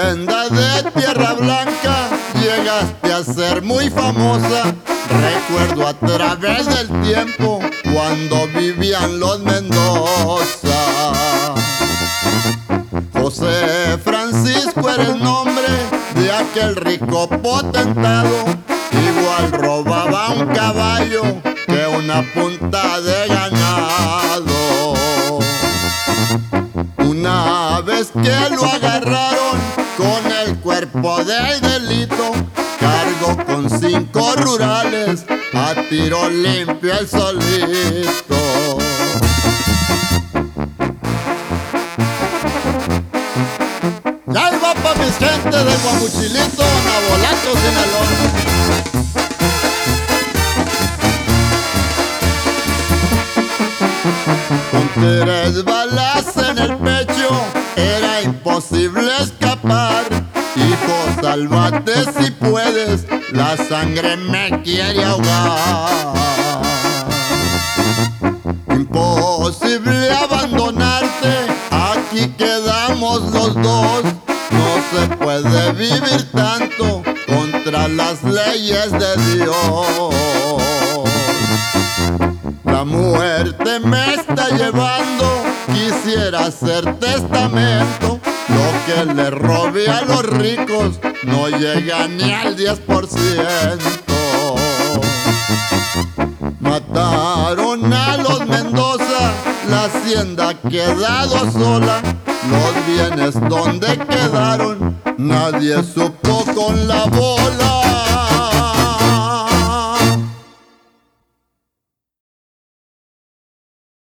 Brenda de Tierra Blanca, llegaste a ser muy famosa. Recuerdo a través del tiempo cuando vivían los Mendoza. José Francisco era el nombre de aquel rico potentado. Igual robaba un caballo que una punta de ganado. Una vez que lo agarraron con el cuerpo del delito, cargó con 5 rurales, a tiro limpio el solito. Ya va pa' mis gente de Guamuchilito, Nabolato, Sinaloa. Con 3 balas en el pecho era imposible escapar. Hijo, sálvate si puedes, la sangre me quiere ahogar. Imposible abandonarte, aquí quedamos los dos. No se puede vivir tanto contra las leyes de Dios. La muerte me está llevando, quisiera hacer testamento. Lo que le robé a los ricos no llega ni al 10%. Mataron a los Mendoza, la hacienda ha quedado sola. Los bienes donde quedaron, nadie supo con la bola.